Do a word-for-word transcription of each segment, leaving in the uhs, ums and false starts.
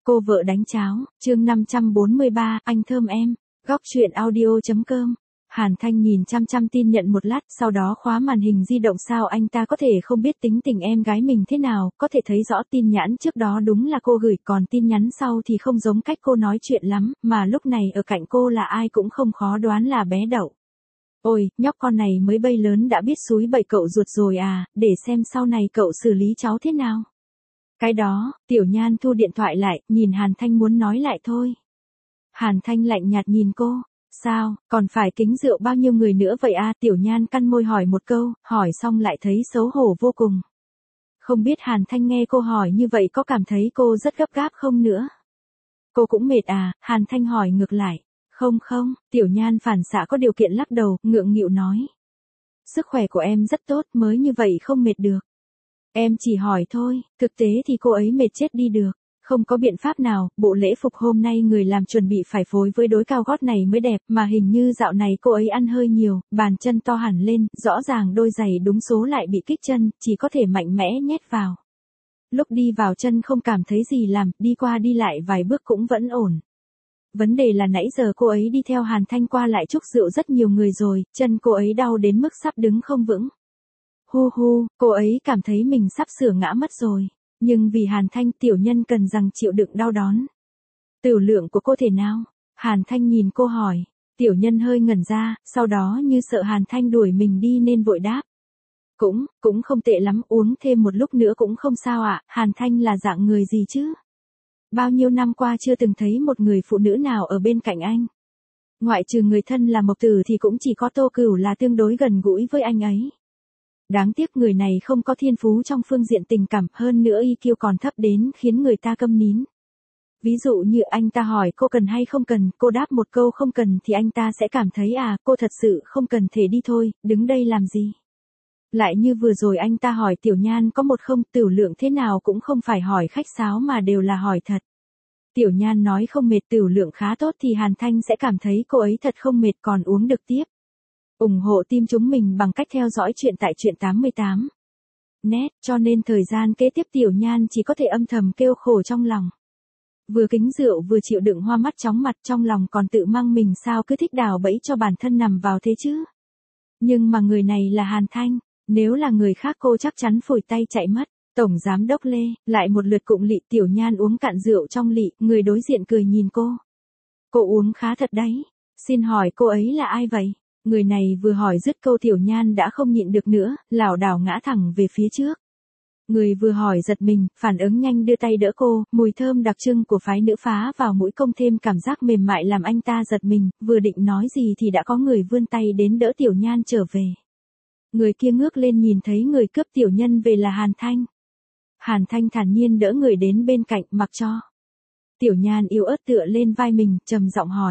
Cô vợ đánh cháo, chương năm trăm bốn mươi ba, anh thơm em, góc truyện audio.com. Hàn Thanh nhìn chăm chăm tin nhận một lát, sau đó khóa màn hình di động. Sao anh ta có thể không biết tính tình em gái mình thế nào, có thể thấy rõ tin nhắn trước đó đúng là cô gửi, còn tin nhắn sau thì không giống cách cô nói chuyện lắm, mà lúc này ở cạnh cô là ai cũng không khó đoán là bé Đậu. Ôi, nhóc con này mới bay lớn đã biết xúi bậy cậu ruột rồi à, để xem sau này cậu xử lý cháu thế nào. Cái đó, Tiểu Nhan thu điện thoại lại, nhìn Hàn Thanh muốn nói lại thôi. Hàn Thanh lạnh nhạt nhìn cô, sao, còn phải kính rượu bao nhiêu người nữa vậy à? Tiểu Nhan cắn môi hỏi một câu, hỏi xong lại thấy xấu hổ vô cùng. Không biết Hàn Thanh nghe cô hỏi như vậy có cảm thấy cô rất gấp gáp không nữa? Cô cũng mệt à? Hàn Thanh hỏi ngược lại. Không không, Tiểu Nhan phản xạ có điều kiện lắc đầu, ngượng nghịu nói. Sức khỏe của em rất tốt, mới như vậy không mệt được. Em chỉ hỏi thôi, thực tế thì cô ấy mệt chết đi được. Không có biện pháp nào, bộ lễ phục hôm nay người làm chuẩn bị phải phối với đôi cao gót này mới đẹp, mà hình như dạo này cô ấy ăn hơi nhiều, bàn chân to hẳn lên, rõ ràng đôi giày đúng số lại bị kích chân, chỉ có thể mạnh mẽ nhét vào. Lúc đi vào chân không cảm thấy gì làm, đi qua đi lại vài bước cũng vẫn ổn. Vấn đề là nãy giờ cô ấy đi theo Hàn Thanh qua lại chúc rượu rất nhiều người rồi, chân cô ấy đau đến mức sắp đứng không vững. Hu hu, cô ấy cảm thấy mình sắp sửa ngã mất rồi. Nhưng vì Hàn Thanh, Tiểu Nhân cần rằng chịu đựng đau đớn. Tiểu lượng của cô thế nào? Hàn Thanh nhìn cô hỏi. Tiểu Nhân hơi ngẩn ra, sau đó như sợ Hàn Thanh đuổi mình đi nên vội đáp. Cũng, cũng không tệ lắm, uống thêm một lúc nữa cũng không sao ạ. Hàn Thanh là dạng người gì chứ? Bao nhiêu năm qua chưa từng thấy một người phụ nữ nào ở bên cạnh anh. Ngoại trừ người thân là Mộc Tử thì cũng chỉ có Tô Cửu là tương đối gần gũi với anh ấy. Đáng tiếc người này không có thiên phú trong phương diện tình cảm, hơn nữa i kiu còn thấp đến khiến người ta câm nín. Ví dụ như anh ta hỏi cô cần hay không cần, cô đáp một câu không cần thì anh ta sẽ cảm thấy à, cô thật sự không cần thể đi thôi, đứng đây làm gì. Lại như vừa rồi anh ta hỏi Tiểu Nhan có một không, tiểu lượng thế nào cũng không phải hỏi khách sáo mà đều là hỏi thật. Tiểu Nhan nói không mệt, tiểu lượng khá tốt thì Hàn Thanh sẽ cảm thấy cô ấy thật không mệt còn uống được tiếp. ủng hộ team chúng mình bằng cách theo dõi chuyện tại truyện tám mươi tám. Net, cho nên thời gian kế tiếp Tiểu Nhan chỉ có thể âm thầm kêu khổ trong lòng. Vừa kính rượu vừa chịu đựng hoa mắt chóng mặt, trong lòng còn tự mang mình sao cứ thích đào bẫy cho bản thân nằm vào thế chứ. Nhưng mà người này là Hàn Thanh, nếu là người khác cô chắc chắn phủi tay chạy mất. Tổng giám đốc Lê, lại một lượt cụng lị. Tiểu Nhan uống cạn rượu trong lị, người đối diện cười nhìn cô. Cô uống khá thật đấy. Xin hỏi cô ấy là ai vậy? Người này vừa hỏi dứt câu Tiểu Nhan đã không nhịn được nữa, lảo đảo ngã thẳng về phía trước. Người vừa hỏi giật mình, phản ứng nhanh đưa tay đỡ cô, mùi thơm đặc trưng của phái nữ phá vào mũi công thêm cảm giác mềm mại làm anh ta giật mình, vừa định nói gì thì đã có người vươn tay đến đỡ Tiểu Nhan trở về. Người kia ngước lên nhìn thấy người cướp Tiểu Nhân về là Hàn Thanh. Hàn Thanh thản nhiên đỡ người đến bên cạnh mặc cho. Tiểu Nhan yếu ớt tựa lên vai mình, trầm giọng hỏi.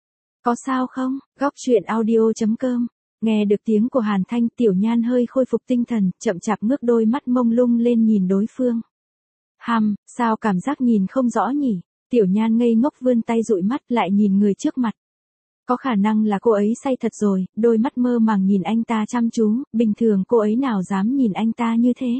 Có sao không? Góc truyện audio.com. Nghe được tiếng của Hàn Thanh, Tiểu Nhan hơi khôi phục tinh thần, chậm chạp ngước đôi mắt mông lung lên nhìn đối phương. Hăm, sao cảm giác nhìn không rõ nhỉ? Tiểu Nhan ngây ngốc vươn tay dụi mắt lại nhìn người trước mặt. Có khả năng là cô ấy say thật rồi, đôi mắt mơ màng nhìn anh ta chăm chú, bình thường cô ấy nào dám nhìn anh ta như thế.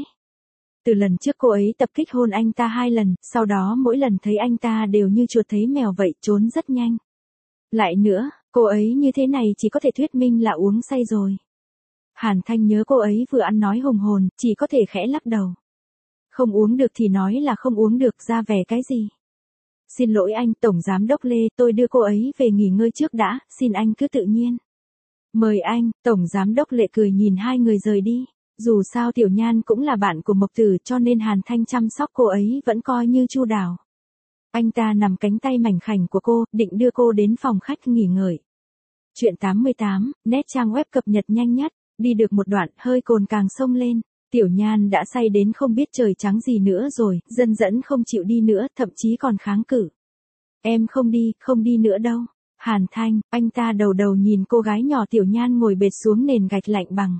Từ lần trước cô ấy tập kích hôn anh ta hai lần, sau đó mỗi lần thấy anh ta đều như chuột thấy mèo vậy, trốn rất nhanh. Lại nữa, cô ấy như thế này chỉ có thể thuyết minh là uống say rồi. Hàn Thanh nhớ cô ấy vừa ăn nói hùng hồn, chỉ có thể khẽ lắc đầu. Không uống được thì nói là không uống được, ra vẻ cái gì. Xin lỗi anh, Tổng Giám đốc Lê, tôi đưa cô ấy về nghỉ ngơi trước đã, xin anh cứ tự nhiên. Mời anh, Tổng Giám đốc Lệ cười nhìn hai người rời đi. Dù sao Tiểu Nhan cũng là bạn của Mộc Tử cho nên Hàn Thanh chăm sóc cô ấy vẫn coi như chu đáo. Anh ta nằm cánh tay mảnh khảnh của cô, định đưa cô đến phòng khách nghỉ ngơi. Chuyện tám mươi tám, net trang web cập nhật nhanh nhất, đi được một đoạn, hơi cồn càng xông lên. Tiểu Nhan đã say đến không biết trời trắng gì nữa rồi, dần dần không chịu đi nữa, thậm chí còn kháng cự. Em không đi, không đi nữa đâu. Hàn Thanh, anh ta đầu đầu nhìn cô gái nhỏ Tiểu Nhan ngồi bệt xuống nền gạch lạnh bằng.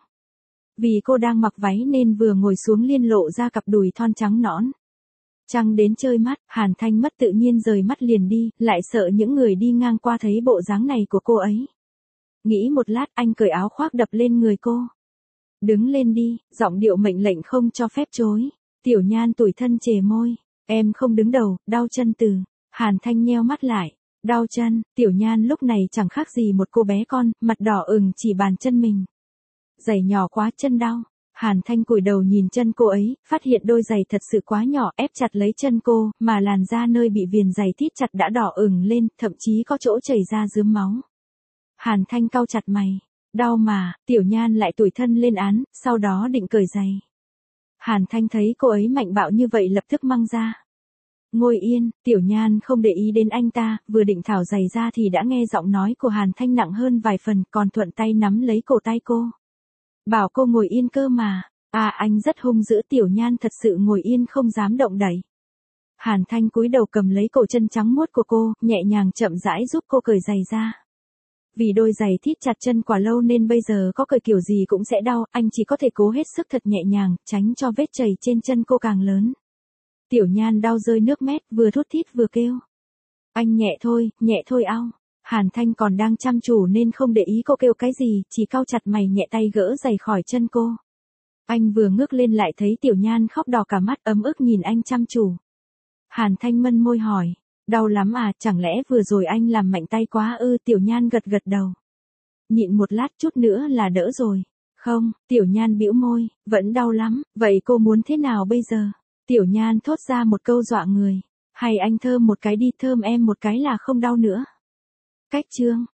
Vì cô đang mặc váy nên vừa ngồi xuống liên lộ ra cặp đùi thon trắng nõn. Trăng đến chơi mắt, Hàn Thanh mất tự nhiên rời mắt liền đi, lại sợ những người đi ngang qua thấy bộ dáng này của cô ấy. Nghĩ một lát anh cởi áo khoác đập lên người cô. Đứng lên đi, giọng điệu mệnh lệnh không cho phép chối. Tiểu Nhan tủi thân chề môi. Em không đứng đầu, đau chân từ. Hàn Thanh nheo mắt lại. Đau chân, Tiểu Nhan lúc này chẳng khác gì một cô bé con, mặt đỏ ửng chỉ bàn chân mình. Giày nhỏ quá, chân đau. Hàn Thanh cúi đầu nhìn chân cô ấy, phát hiện đôi giày thật sự quá nhỏ, ép chặt lấy chân cô, mà làn da nơi bị viền giày thít chặt đã đỏ ửng lên, thậm chí có chỗ chảy ra rướm máu. Hàn Thanh cau chặt mày. Đau mà, Tiểu Nhan lại tủi thân lên án, sau đó định cởi giày. Hàn Thanh thấy cô ấy mạnh bạo như vậy lập tức mang ra. Ngồi yên, Tiểu Nhan không để ý đến anh ta, vừa định tháo giày ra thì đã nghe giọng nói của Hàn Thanh nặng hơn vài phần, còn thuận tay nắm lấy cổ tay cô. Bảo cô ngồi yên cơ mà. À, anh rất hung dữ. Tiểu Nhan thật sự ngồi yên không dám động đậy. Hàn Thanh cúi đầu cầm lấy cổ chân trắng muốt của cô, nhẹ nhàng chậm rãi giúp cô cởi giày ra. Vì đôi giày thít chặt chân quá lâu nên bây giờ có cởi kiểu gì cũng sẽ đau, anh chỉ có thể cố hết sức thật nhẹ nhàng, tránh cho vết chảy trên chân cô càng lớn. Tiểu Nhan đau rơi nước mét, vừa thút thít vừa kêu. Anh nhẹ thôi, nhẹ thôi ao. Hàn Thanh còn đang chăm chú nên không để ý cô kêu cái gì, chỉ cau chặt mày nhẹ tay gỡ giày khỏi chân cô. Anh vừa ngước lên lại thấy Tiểu Nhan khóc đỏ cả mắt, ấm ức nhìn anh chăm chú. Hàn Thanh mân môi hỏi, đau lắm à, chẳng lẽ vừa rồi anh làm mạnh tay quá ư? Tiểu Nhan gật gật đầu. Nhịn một lát, chút nữa là đỡ rồi. Không, Tiểu Nhan bĩu môi, vẫn đau lắm, vậy cô muốn thế nào bây giờ? Tiểu Nhan thốt ra một câu dọa người. Hay anh thơm một cái đi, thơm em một cái là không đau nữa. Cách chương